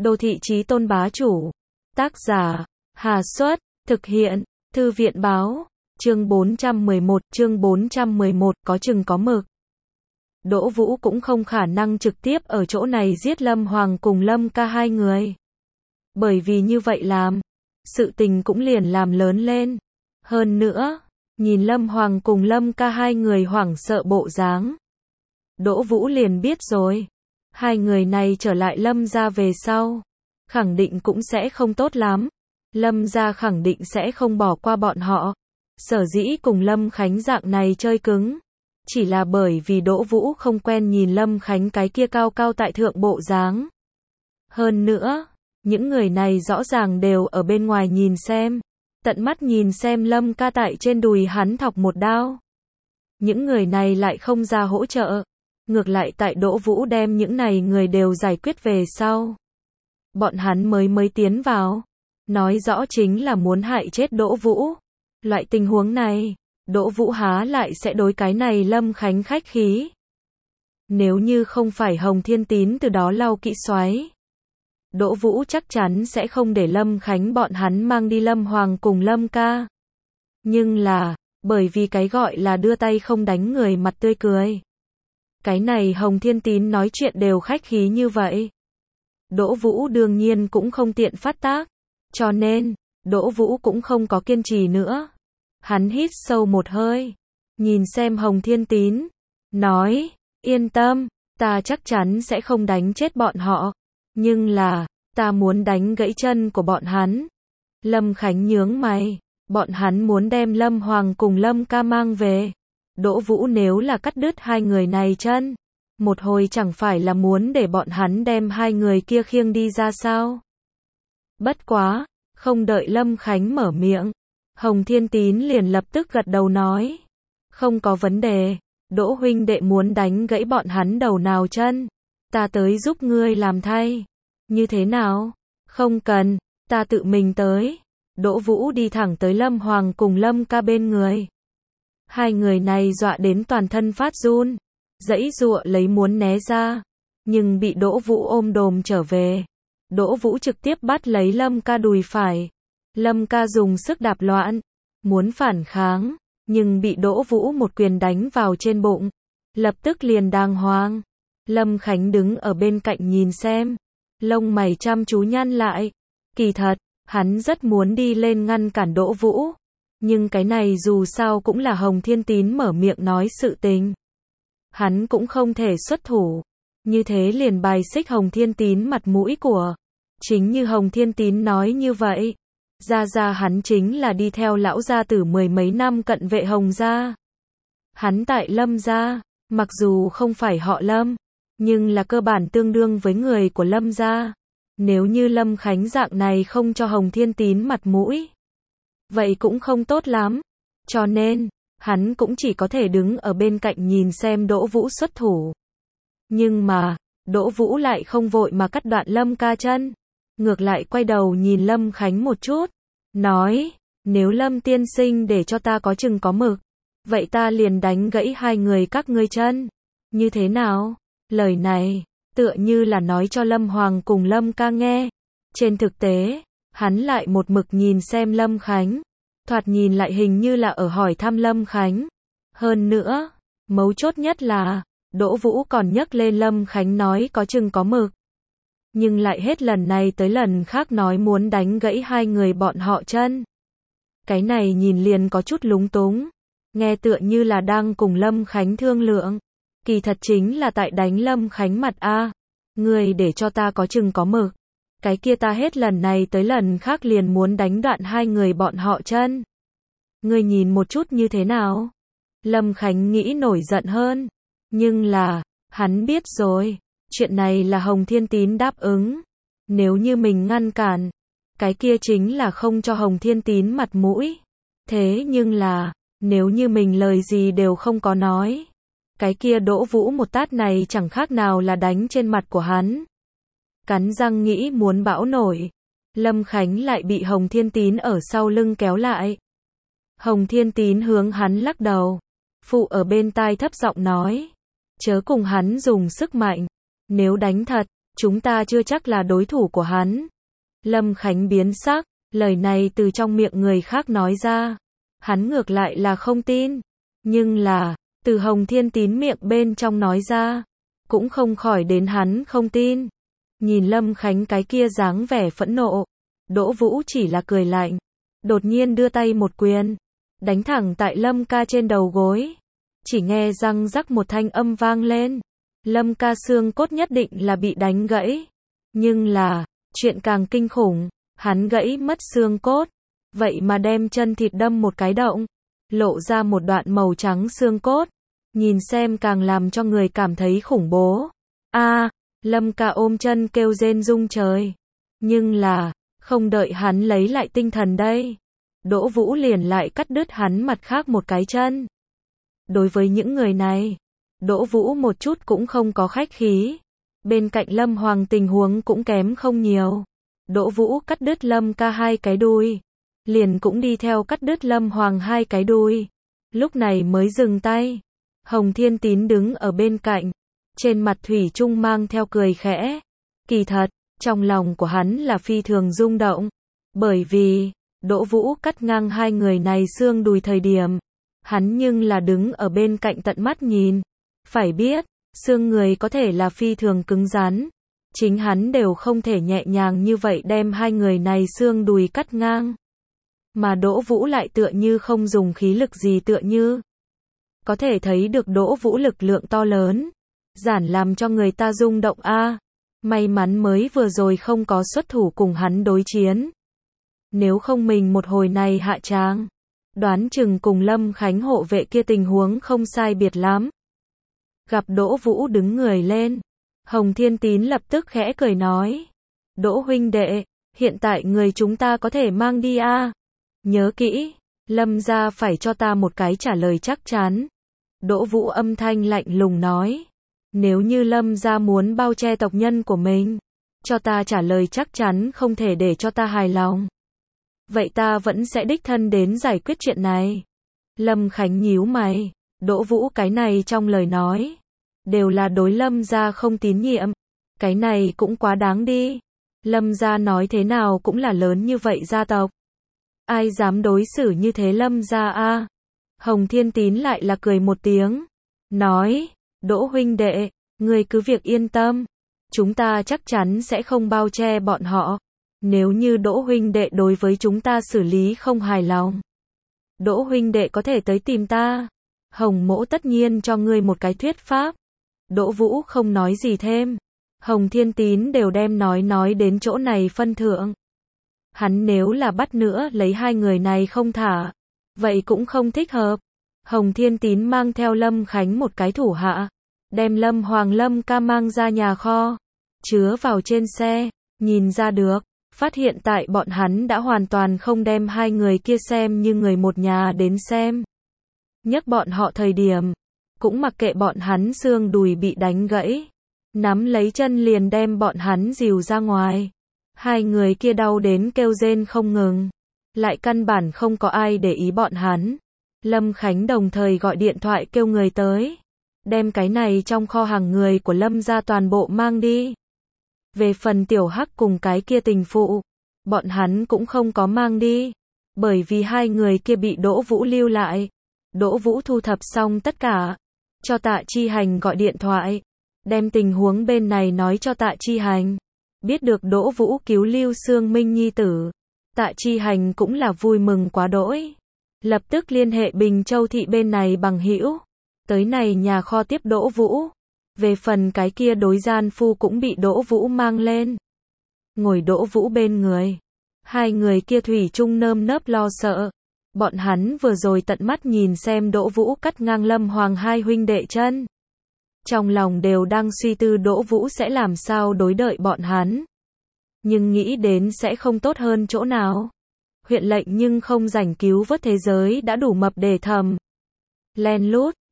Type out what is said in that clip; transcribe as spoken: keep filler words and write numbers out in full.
Đô thị chí tôn bá chủ. Tác giả, Hà Xuất, thực hiện, Thư viện báo, chương bốn trăm mười một, chương bốn trăm mười một, có chừng có mực. Đỗ Vũ cũng không khả năng trực tiếp ở chỗ này giết Lâm Hoàng cùng Lâm Ca hai người. Bởi vì như vậy làm, sự tình cũng liền làm lớn lên. Hơn nữa, nhìn Lâm Hoàng cùng Lâm Ca hai người hoảng sợ bộ dáng, Đỗ Vũ liền biết rồi. Hai người này trở lại Lâm gia về sau, khẳng định cũng sẽ không tốt lắm. Lâm gia khẳng định sẽ không bỏ qua bọn họ. Sở dĩ cùng Lâm Khánh dạng này chơi cứng, chỉ là bởi vì Đỗ Vũ không quen nhìn Lâm Khánh cái kia cao cao tại thượng bộ dáng. Hơn nữa, những người này rõ ràng đều ở bên ngoài nhìn xem, tận mắt nhìn xem Lâm Ca tại trên đùi hắn thọc một đao. Những người này lại không ra hỗ trợ, ngược lại tại Đỗ Vũ đem những này người đều giải quyết về sau, bọn hắn mới mới tiến vào, nói rõ chính là muốn hại chết Đỗ Vũ. Loại tình huống này, Đỗ Vũ há lại sẽ đối cái này Lâm Khánh khách khí. Nếu như không phải Hồng Thiên Tín từ đó lau kỹ xoáy, Đỗ Vũ chắc chắn sẽ không để Lâm Khánh bọn hắn mang đi Lâm Hoàng cùng Lâm Ca. Nhưng là, bởi vì cái gọi là đưa tay không đánh người mặt tươi cười. Cái này Hồng Thiên Tín nói chuyện đều khách khí như vậy, Đỗ Vũ đương nhiên cũng không tiện phát tác. Cho nên, Đỗ Vũ cũng không có kiên trì nữa. Hắn hít sâu một hơi, nhìn xem Hồng Thiên Tín, nói, yên tâm, ta chắc chắn sẽ không đánh chết bọn họ. Nhưng là, ta muốn đánh gãy chân của bọn hắn. Lâm Khánh nhướng mày, bọn hắn muốn đem Lâm Hoàng cùng Lâm Ca mang về. Đỗ Vũ nếu là cắt đứt hai người này chân, một hồi chẳng phải là muốn để bọn hắn đem hai người kia khiêng đi ra sao? Bất quá, không đợi Lâm Khánh mở miệng, Hồng Thiên Tín liền lập tức gật đầu nói, không có vấn đề, Đỗ huynh đệ muốn đánh gãy bọn hắn đầu nào chân, ta tới giúp ngươi làm thay. Như thế nào? Không cần, ta tự mình tới. Đỗ Vũ đi thẳng tới Lâm Hoàng cùng Lâm Ca bên người. Hai người này dọa đến toàn thân phát run, giãy giụa lấy muốn né ra, nhưng bị Đỗ Vũ ôm đồm trở về. Đỗ Vũ trực tiếp bắt lấy Lâm Ca đùi phải. Lâm Ca dùng sức đạp loạn, muốn phản kháng, nhưng bị Đỗ Vũ một quyền đánh vào trên bụng, lập tức liền đàng hoàng. Lâm Khánh đứng ở bên cạnh nhìn xem, lông mày chăm chú nhăn lại. Kỳ thật, hắn rất muốn đi lên ngăn cản Đỗ Vũ, nhưng cái này dù sao cũng là Hồng Thiên Tín mở miệng nói sự tình, hắn cũng không thể xuất thủ. Như thế liền bài xích Hồng Thiên Tín mặt mũi của. Chính như Hồng Thiên Tín nói như vậy, gia gia hắn chính là đi theo lão gia tử mười mấy năm cận vệ Hồng gia. Hắn tại Lâm gia, mặc dù không phải họ Lâm, nhưng là cơ bản tương đương với người của Lâm gia. Nếu như Lâm Khánh dạng này không cho Hồng Thiên Tín mặt mũi, vậy cũng không tốt lắm. Cho nên, hắn cũng chỉ có thể đứng ở bên cạnh nhìn xem Đỗ Vũ xuất thủ. Nhưng mà, Đỗ Vũ lại không vội mà cắt đoạn Lâm Ca chân, ngược lại quay đầu nhìn Lâm Khánh một chút, nói, nếu Lâm tiên sinh để cho ta có chừng có mực, vậy ta liền đánh gãy hai người các ngươi chân. Như thế nào? Lời này, tựa như là nói cho Lâm Hoàng cùng Lâm Ca nghe. Trên thực tế, hắn lại một mực nhìn xem Lâm Khánh, thoạt nhìn lại hình như là ở hỏi thăm Lâm Khánh. Hơn nữa, mấu chốt nhất là, Đỗ Vũ còn nhắc lên Lâm Khánh nói có chừng có mực, nhưng lại hết lần này tới lần khác nói muốn đánh gãy hai người bọn họ chân. Cái này nhìn liền có chút lúng túng, nghe tựa như là đang cùng Lâm Khánh thương lượng, kỳ thật chính là tại đánh Lâm Khánh mặt a. Ngươi để cho ta có chừng có mực, cái kia ta hết lần này tới lần khác liền muốn đánh đoạn hai người bọn họ chân. Ngươi nhìn một chút như thế nào? Lâm Khánh nghĩ nổi giận hơn, nhưng là, hắn biết rồi, chuyện này là Hồng Thiên Tín đáp ứng. Nếu như mình ngăn cản, cái kia chính là không cho Hồng Thiên Tín mặt mũi. Thế nhưng là, nếu như mình lời gì đều không có nói, cái kia Đỗ Vũ một tát này chẳng khác nào là đánh trên mặt của hắn. Cắn răng nghĩ muốn bão nổi, Lâm Khánh lại bị Hồng Thiên Tín ở sau lưng kéo lại. Hồng Thiên Tín hướng hắn lắc đầu, phụ ở bên tai thấp giọng nói, chớ cùng hắn dùng sức mạnh, nếu đánh thật, chúng ta chưa chắc là đối thủ của hắn. Lâm Khánh biến sắc, lời này từ trong miệng người khác nói ra. Hắn ngược lại là không tin. Nhưng là, từ Hồng Thiên Tín miệng bên trong nói ra, cũng không khỏi đến hắn không tin. Nhìn Lâm Khánh cái kia dáng vẻ phẫn nộ, Đỗ Vũ chỉ là cười lạnh, đột nhiên đưa tay một quyền, đánh thẳng tại Lâm ca trên đầu gối. Chỉ nghe răng rắc một thanh âm vang lên. Lâm ca xương cốt nhất định là bị đánh gãy. Nhưng là, chuyện càng kinh khủng, hắn gãy mất xương cốt, vậy mà đem chân thịt đâm một cái động, lộ ra một đoạn màu trắng xương cốt. Nhìn xem càng làm cho người cảm thấy khủng bố. A, Lâm ca ôm chân kêu rên rung trời. Nhưng là, không đợi hắn lấy lại tinh thần đây, Đỗ Vũ liền lại cắt đứt hắn mặt khác một cái chân. Đối với những người này, Đỗ Vũ một chút cũng không có khách khí. Bên cạnh Lâm Hoàng tình huống cũng kém không nhiều. Đỗ Vũ cắt đứt Lâm ca hai cái đuôi, liền cũng đi theo cắt đứt Lâm Hoàng hai cái đuôi. Lúc này mới dừng tay. Hồng Thiên Tín đứng ở bên cạnh, trên mặt thủy chung mang theo cười khẽ. Kỳ thật, trong lòng của hắn là phi thường rung động, bởi vì Đỗ Vũ cắt ngang hai người này xương đùi thời điểm, hắn nhưng là đứng ở bên cạnh tận mắt nhìn. Phải biết, xương người có thể là phi thường cứng rắn, chính hắn đều không thể nhẹ nhàng như vậy đem hai người này xương đùi cắt ngang. Mà Đỗ Vũ lại tựa như không dùng khí lực gì, tựa như có thể thấy được Đỗ Vũ lực lượng to lớn, giản làm cho người ta rung động a. À, may mắn mới vừa rồi không có xuất thủ cùng hắn đối chiến. Nếu không mình một hồi này hạ tràng, đoán chừng cùng Lâm Khánh hộ vệ kia tình huống không sai biệt lắm. Gặp Đỗ Vũ đứng người lên, Hồng Thiên Tín lập tức khẽ cười nói. Đỗ huynh đệ, hiện tại người chúng ta có thể mang đi a. À? Nhớ kỹ, Lâm gia phải cho ta một cái trả lời chắc chắn. Đỗ Vũ âm thanh lạnh lùng nói. Nếu như Lâm gia muốn bao che tộc nhân của mình, cho ta trả lời chắc chắn không thể để cho ta hài lòng. Vậy ta vẫn sẽ đích thân đến giải quyết chuyện này. Lâm Khánh nhíu mày, Đỗ Vũ cái này trong lời nói, đều là đối Lâm gia không tín nhiệm. Cái này cũng quá đáng đi. Lâm gia nói thế nào cũng là lớn như vậy gia tộc. Ai dám đối xử như thế Lâm gia a? À? Hồng Thiên Tín lại là cười một tiếng, nói, Đỗ huynh đệ, ngươi cứ việc yên tâm, chúng ta chắc chắn sẽ không bao che bọn họ. Nếu như Đỗ huynh đệ đối với chúng ta xử lý không hài lòng, Đỗ huynh đệ có thể tới tìm ta. Hồng mỗ tất nhiên cho ngươi một cái thuyết pháp. Đỗ Vũ không nói gì thêm. Hồng Thiên Tín đều đem nói nói đến chỗ này phân thượng. Hắn nếu là bắt nữa lấy hai người này không thả, vậy cũng không thích hợp. Hồng Thiên Tín mang theo Lâm Khánh một cái thủ hạ, đem Lâm Hoàng Lâm ca mang ra nhà kho, chứa vào trên xe, nhìn ra được, phát hiện tại bọn hắn đã hoàn toàn không đem hai người kia xem như người một nhà đến xem. Nhắc bọn họ thời điểm, cũng mặc kệ bọn hắn xương đùi bị đánh gãy, nắm lấy chân liền đem bọn hắn dìu ra ngoài. Hai người kia đau đến kêu rên không ngừng, lại căn bản không có ai để ý bọn hắn. Lâm Khánh đồng thời gọi điện thoại kêu người tới, đem cái này trong kho hàng người của Lâm gia toàn bộ mang đi. Về phần Tiểu Hắc cùng cái kia tình phụ, bọn hắn cũng không có mang đi, bởi vì hai người kia bị Đỗ Vũ lưu lại. Đỗ Vũ thu thập xong tất cả, cho Tạ Chi Hành gọi điện thoại, đem tình huống bên này nói cho Tạ Chi Hành. Biết được Đỗ Vũ cứu Lưu Xương Minh nhi tử, Tạ Chi Hành cũng là vui mừng quá đỗi, lập tức liên hệ Bình Châu thị bên này bằng hữu, tới này nhà kho tiếp Đỗ Vũ. Về phần cái kia đối gian phu cũng bị Đỗ Vũ mang lên, ngồi Đỗ Vũ bên người. Hai người kia thủy chung nơm nớp lo sợ, bọn hắn vừa rồi tận mắt nhìn xem Đỗ Vũ cắt ngang Lâm Hoàng hai huynh đệ chân, trong lòng đều đang suy tư Đỗ Vũ sẽ làm sao đối đợi bọn hắn. Nhưng nghĩ đến sẽ không tốt hơn chỗ nào. Huyện lệnh nhưng không rảnh cứu vớt thế giới đã đủ mập để thầm. Len lút,